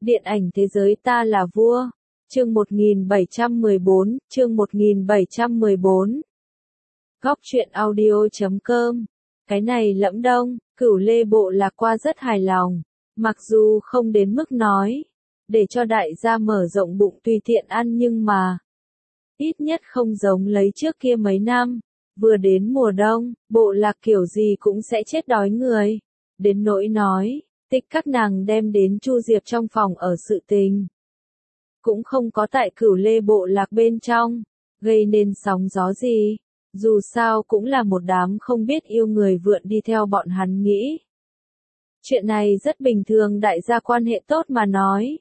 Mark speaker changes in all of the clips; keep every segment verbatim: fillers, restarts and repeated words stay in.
Speaker 1: Điện ảnh thế giới ta là vua. Chương một nghìn bảy trăm mười bốn, chương một nghìn bảy trăm mười bốn. Góc truyện audio chấm com. Cái này Lẫm Đông, Cửu Lê Bộ Lạc qua rất hài lòng. Mặc dù không đến mức nói, để cho đại gia mở rộng bụng tùy tiện ăn nhưng mà, ít nhất không giống lấy trước kia mấy năm. Vừa đến mùa đông, bộ lạc kiểu gì cũng sẽ chết đói người. Đến nỗi nói, Tích các nàng đem đến Chu Diệp trong phòng ở sự tình. Cũng không có tại Cửu Lê Bộ Lạc bên trong, gây nên sóng gió gì. Dù sao cũng là một đám không biết yêu người vượn đi theo bọn hắn nghĩ. Chuyện này rất bình thường, đại gia quan hệ tốt mà nói.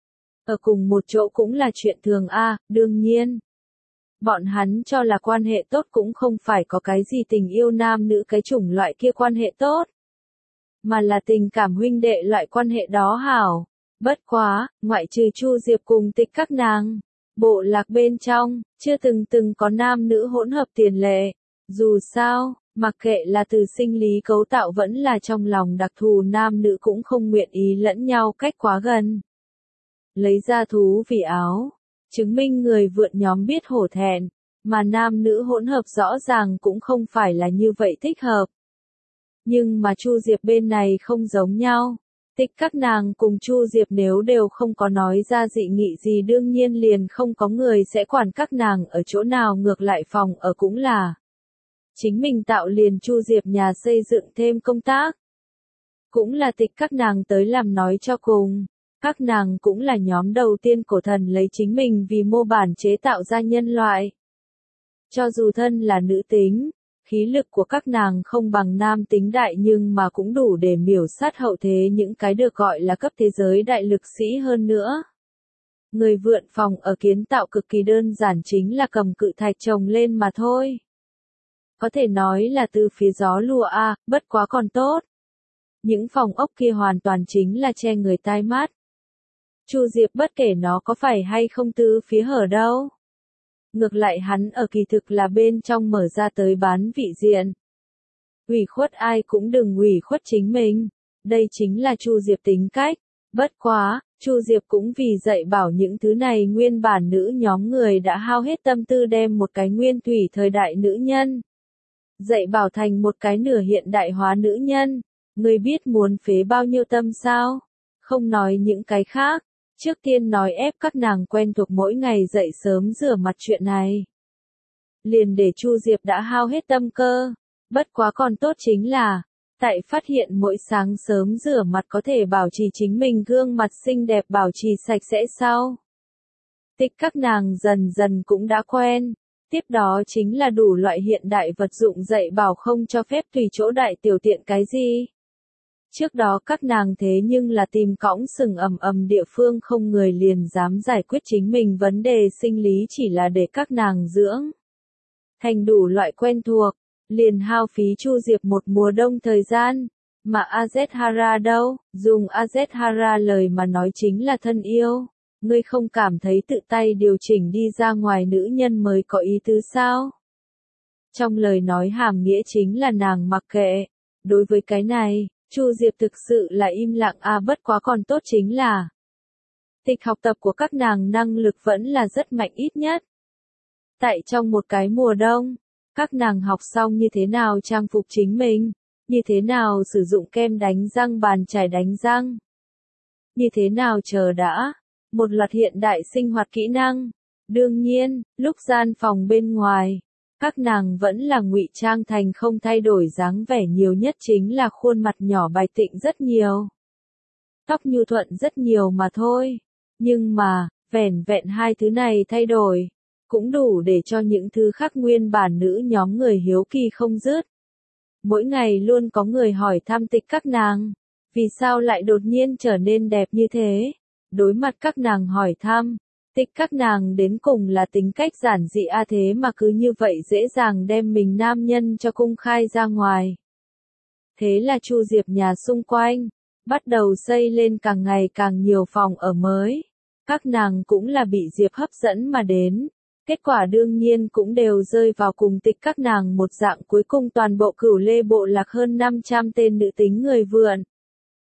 Speaker 1: Ở cùng một chỗ cũng là chuyện thường a, đương nhiên. Bọn hắn cho là quan hệ tốt cũng không phải có cái gì tình yêu nam nữ cái chủng loại kia quan hệ tốt. Mà là tình cảm huynh đệ loại quan hệ đó hảo. Bất quá, ngoại trừ Chu Diệp cùng Tích các nàng, bộ lạc bên trong, chưa từng từng có nam nữ hỗn hợp tiền lệ. Dù sao, mặc kệ là từ sinh lý cấu tạo vẫn là trong lòng đặc thù nam nữ cũng không nguyện ý lẫn nhau cách quá gần. Lấy ra thú vì áo, chứng minh người vượn nhóm biết hổ thẹn, mà nam nữ hỗn hợp rõ ràng cũng không phải là như vậy thích hợp. Nhưng mà Chu Diệp bên này không giống nhau. Tích các nàng cùng Chu Diệp nếu đều không có nói ra dị nghị gì đương nhiên liền không có người sẽ quản các nàng ở chỗ nào, ngược lại phòng ở cũng là chính mình tạo liền Chu Diệp nhà xây dựng thêm công tác. Cũng là Tích các nàng tới làm nói cho cùng. Các nàng cũng là nhóm đầu tiên cổ thần lấy chính mình vì mô bản chế tạo ra nhân loại. Cho dù thân là nữ tính, khí lực của các nàng không bằng nam tính đại nhưng mà cũng đủ để miểu sát hậu thế những cái được gọi là cấp thế giới đại lực sĩ hơn nữa. Người vượn phòng ở kiến tạo cực kỳ đơn giản, chính là cầm cự thạch trồng lên mà thôi. Có thể nói là từ phía gió lùa a, bất quá còn tốt. Những phòng ốc kia hoàn toàn chính là che người tai mắt. Chu Diệp bất kể nó có phải hay không từ phía hở đâu. Ngược lại hắn ở kỳ thực là bên trong mở ra tới bán vị diện. Ủy khuất ai cũng đừng ủy khuất chính mình. Đây chính là Chu Diệp tính cách. Bất quá, Chu Diệp cũng vì dạy bảo những thứ này nguyên bản nữ nhóm người đã hao hết tâm tư đem một cái nguyên thủy thời đại nữ nhân dạy bảo thành một cái nửa hiện đại hóa nữ nhân. Người biết muốn phế bao nhiêu tâm sao? Không nói những cái khác. Trước tiên nói ép các nàng quen thuộc mỗi ngày dậy sớm rửa mặt chuyện này. Liền để Chu Diệp đã hao hết tâm cơ. Bất quá còn tốt chính là, tại phát hiện mỗi sáng sớm rửa mặt có thể bảo trì chính mình gương mặt xinh đẹp, bảo trì sạch sẽ sau. Tích các nàng dần dần cũng đã quen. Tiếp đó chính là đủ loại hiện đại vật dụng dạy bảo không cho phép tùy chỗ đại tiểu tiện cái gì. Trước đó các nàng thế nhưng là tìm cõng sừng ầm ầm địa phương không người liền dám giải quyết chính mình vấn đề sinh lý chỉ là để các nàng dưỡng. Thành đủ loại quen thuộc, liền hao phí Chu Diệp một mùa đông thời gian. Mà Azethara đâu, dùng Azethara lời mà nói chính là thân yêu. Ngươi không cảm thấy tự tay điều chỉnh đi ra ngoài nữ nhân mới có ý tứ sao? Trong lời nói hàm nghĩa chính là nàng mặc kệ. Đối với cái này, Chu Diệp thực sự là im lặng a, à, bất quá còn tốt chính là Tích học tập của các nàng năng lực vẫn là rất mạnh, ít nhất tại trong một cái mùa đông, các nàng học xong như thế nào trang phục chính mình, như thế nào sử dụng kem đánh răng, bàn chải đánh răng, như thế nào chờ đã, một loạt hiện đại sinh hoạt kỹ năng. Đương nhiên, lúc gian phòng bên ngoài, các nàng vẫn là ngụy trang thành không thay đổi dáng vẻ, nhiều nhất chính là khuôn mặt nhỏ bài tịnh rất nhiều. Tóc nhu thuận rất nhiều mà thôi. Nhưng mà, vẻn vẹn hai thứ này thay đổi, cũng đủ để cho những thứ khác nguyên bản nữ nhóm người hiếu kỳ không dứt. Mỗi ngày luôn có người hỏi thăm Tích các nàng, vì sao lại đột nhiên trở nên đẹp như thế? Đối mặt các nàng hỏi thăm, Tích các nàng đến cùng là tính cách giản dị a, thế mà cứ như vậy dễ dàng đem mình nam nhân cho công khai ra ngoài. Thế là Chu Diệp nhà xung quanh bắt đầu xây lên càng ngày càng nhiều phòng ở mới. Các nàng cũng là bị Diệp hấp dẫn mà đến. Kết quả đương nhiên cũng đều rơi vào cùng Tích các nàng một dạng, cuối cùng toàn bộ Cửu Lê Bộ Lạc hơn năm trăm tên nữ tính người vượn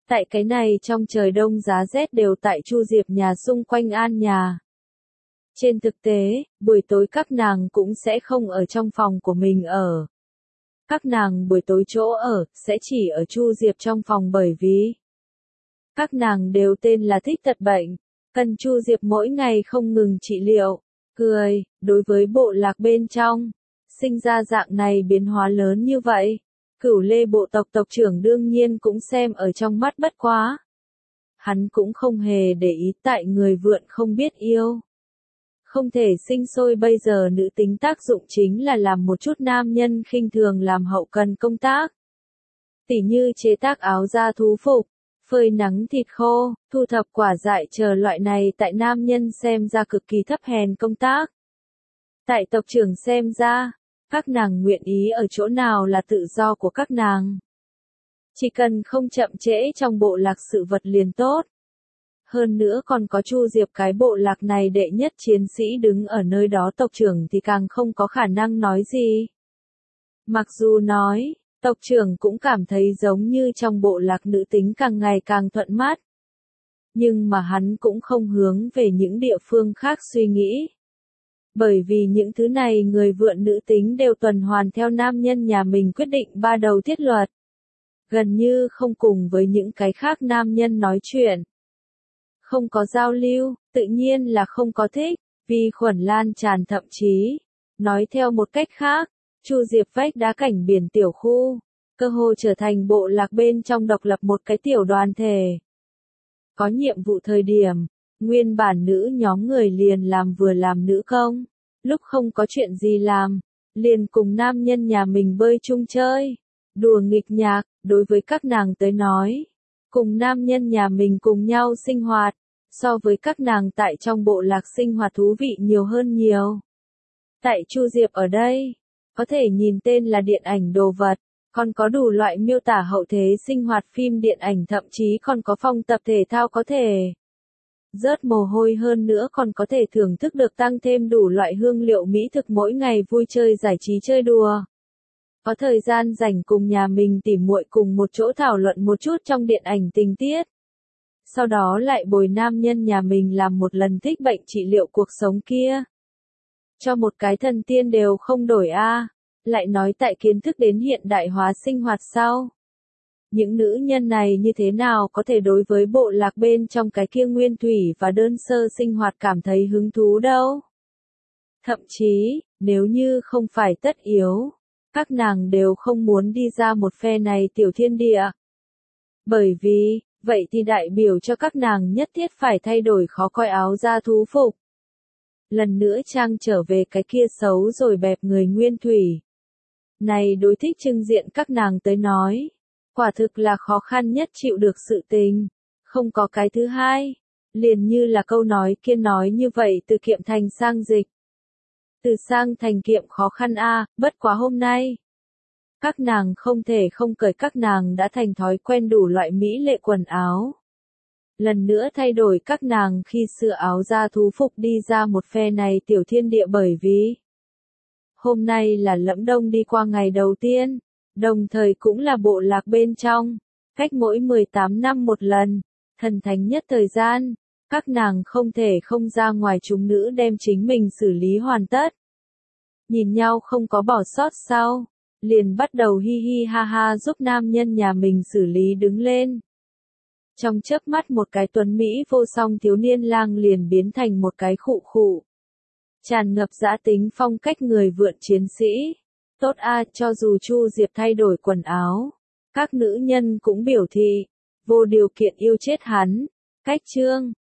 Speaker 1: Tại cái này trong trời đông giá rét đều tại Chu Diệp nhà xung quanh An nhà. Trên thực tế, buổi tối các nàng cũng sẽ không ở trong phòng của mình ở. Các nàng buổi tối chỗ ở, sẽ chỉ ở Chu Diệp trong phòng bởi vì các nàng đều tên là thích tật bệnh, cần Chu Diệp mỗi ngày không ngừng trị liệu. Cười, đối với bộ lạc bên trong, sinh ra dạng này biến hóa lớn như vậy. Cửu Lê bộ tộc tộc trưởng đương nhiên cũng xem ở trong mắt bất quá. Hắn cũng không hề để ý tại người vượn không biết yêu. Không thể sinh sôi bây giờ nữ tính tác dụng chính là làm một chút nam nhân khinh thường làm hậu cần công tác. Tỉ như chế tác áo da thú phục, phơi nắng thịt khô, thu thập quả dại chờ loại này tại nam nhân xem ra cực kỳ thấp hèn công tác. Tại tộc trưởng xem ra, các nàng nguyện ý ở chỗ nào là tự do của các nàng. Chỉ cần không chậm trễ trong bộ lạc sự vật liền tốt. Hơn nữa còn có Chu Diệp cái bộ lạc này đệ nhất chiến sĩ đứng ở nơi đó tộc trưởng thì càng không có khả năng nói gì. Mặc dù nói, tộc trưởng cũng cảm thấy giống như trong bộ lạc nữ tính càng ngày càng thuận mắt. Nhưng mà hắn cũng không hướng về những địa phương khác suy nghĩ. Bởi vì những thứ này người vượn nữ tính đều tuần hoàn theo nam nhân nhà mình quyết định ba đầu thiết luật. Gần như không cùng với những cái khác nam nhân nói chuyện. Không có giao lưu, tự nhiên là không có thích, vi khuẩn lan tràn thậm chí. Nói theo một cách khác, Chu Diệp vách đá cảnh biển tiểu khu, cơ hồ trở thành bộ lạc bên trong độc lập một cái tiểu đoàn thể. Có nhiệm vụ thời điểm, nguyên bản nữ nhóm người liền làm vừa làm nữ công, lúc không có chuyện gì làm, liền cùng nam nhân nhà mình bơi chung chơi, đùa nghịch nhạc, đối với các nàng tới nói. Cùng nam nhân nhà mình cùng nhau sinh hoạt, so với các nàng tại trong bộ lạc sinh hoạt thú vị nhiều hơn nhiều. Tại Chu Diệp ở đây, có thể nhìn tên là điện ảnh đồ vật, còn có đủ loại miêu tả hậu thế sinh hoạt phim điện ảnh thậm chí còn có phòng tập thể thao có thể rớt mồ hôi hơn nữa còn có thể thưởng thức được tăng thêm đủ loại hương liệu mỹ thực mỗi ngày vui chơi giải trí chơi đùa. Có thời gian rảnh cùng nhà mình tỉ muội cùng một chỗ thảo luận một chút trong điện ảnh tình tiết. Sau đó lại bồi nam nhân nhà mình làm một lần thích bệnh trị liệu cuộc sống kia. Cho một cái thần tiên đều không đổi a, lại nói tại kiến thức đến hiện đại hóa sinh hoạt sau. Những nữ nhân này như thế nào có thể đối với bộ lạc bên trong cái kia nguyên thủy và đơn sơ sinh hoạt cảm thấy hứng thú đâu. Thậm chí, nếu như không phải tất yếu, các nàng đều không muốn đi ra một phe này tiểu thiên địa. Bởi vì, vậy thì đại biểu cho các nàng nhất thiết phải thay đổi khó coi áo da thú phục. Lần nữa trang trở về cái kia xấu rồi bẹp người nguyên thủy. Này đối thích trưng diện các nàng tới nói, quả thực là khó khăn nhất chịu được sự tình, không có cái thứ hai, liền như là câu nói kia nói như vậy từ kiệm thành sang dịch. Từ sang thành kiệm khó khăn a, bất quá hôm nay. Các nàng không thể không cởi các nàng đã thành thói quen đủ loại mỹ lệ quần áo. Lần nữa thay đổi các nàng khi xưa áo da thú phục đi ra một phe này tiểu thiên địa bởi vì hôm nay là Lẫm Đông đi qua ngày đầu tiên, đồng thời cũng là bộ lạc bên trong, cách mỗi mười tám năm một lần, thần thánh nhất thời gian, các nàng không thể không ra ngoài chúng nữ đem chính mình xử lý hoàn tất. Nhìn nhau không có bỏ sót sau, liền bắt đầu hi hi ha ha giúp nam nhân nhà mình xử lý đứng lên. Trong chớp mắt một cái tuấn Mỹ vô song thiếu niên lang liền biến thành một cái khụ khụ. Tràn ngập dã tính phong cách người vượn chiến sĩ. Tốt a, cho dù Chu Diệp thay đổi quần áo, các nữ nhân cũng biểu thị, vô điều kiện yêu chết hắn. Cách chương